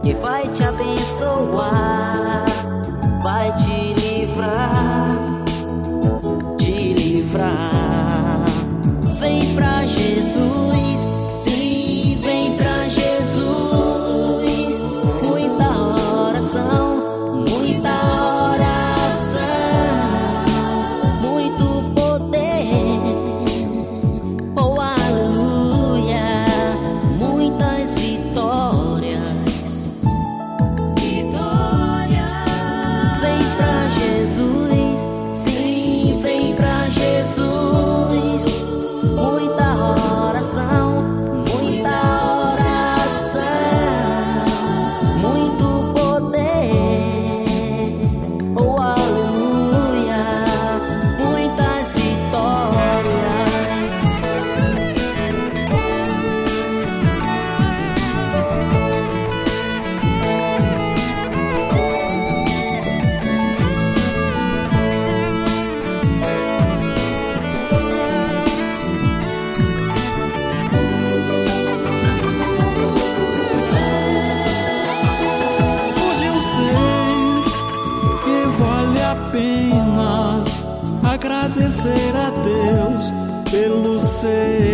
que vai te abençoar, vai te livrar, te livrar. Vem pra Jesus, sim, vem pra Jesus. Muita oração, muita oração, muito poder, oh aleluia, muitas vitórias. Vem pra Jesus, sim, vem pra Jesus. Muita oração, muita oração, muito poder, oh aleluia, muitas vitórias. Hoje eu sei que vale a pena agradecer a Deus pelo ser.